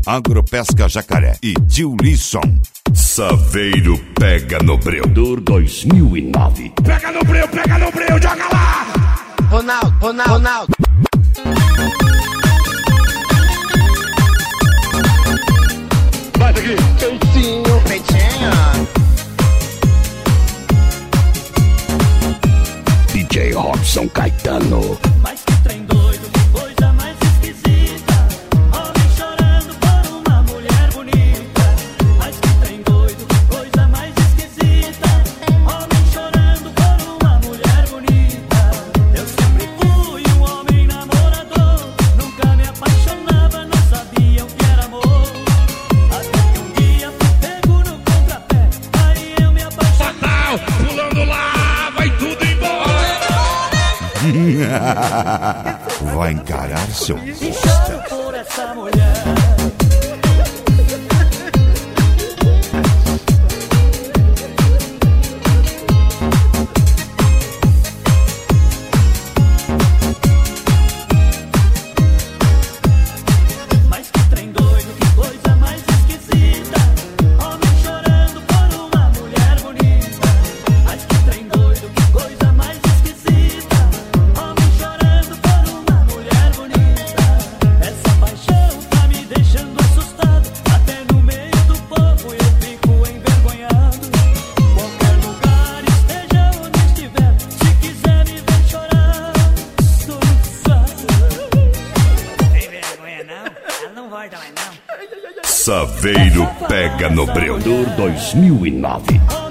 Agropesca Jacaré e Tio Lisson. Saveiro pega no breu. Dor 2009. Pega no breu, joga lá! Ronaldo. Vai daqui! Peitinho. DJ Robson Caetano. Mas que trem doido, que coisa mais esquisita. Homem chorando por uma mulher bonita. Mas que trem doido, que coisa mais esquisita. Homem chorando por uma mulher bonita. Eu sempre fui um homem namorador. Nunca me apaixonava, não sabia o que era amor. Até que um dia fui pego no contrapé. Aí eu me apaixonei. Fatal, pulando lá, vai tudo embora! Vai encarar seu E bosta. choro por essa mulher. Mas que trem doido, que coisa mais esquisita. Homem chorando por uma mulher bonita. Mas que trem doido, que coisa mais esquisita. Homem chorando por uma mulher bonita. Essa paixão tá me deixando assustado. Até no meio do povo eu fico envergonhado. Qualquer lugar, esteja onde estiver, se quiser me ver chorar, tudo sabe. Tem vergonha não? Ela não vai também não. Saveiro pega no breu. Dor 2009.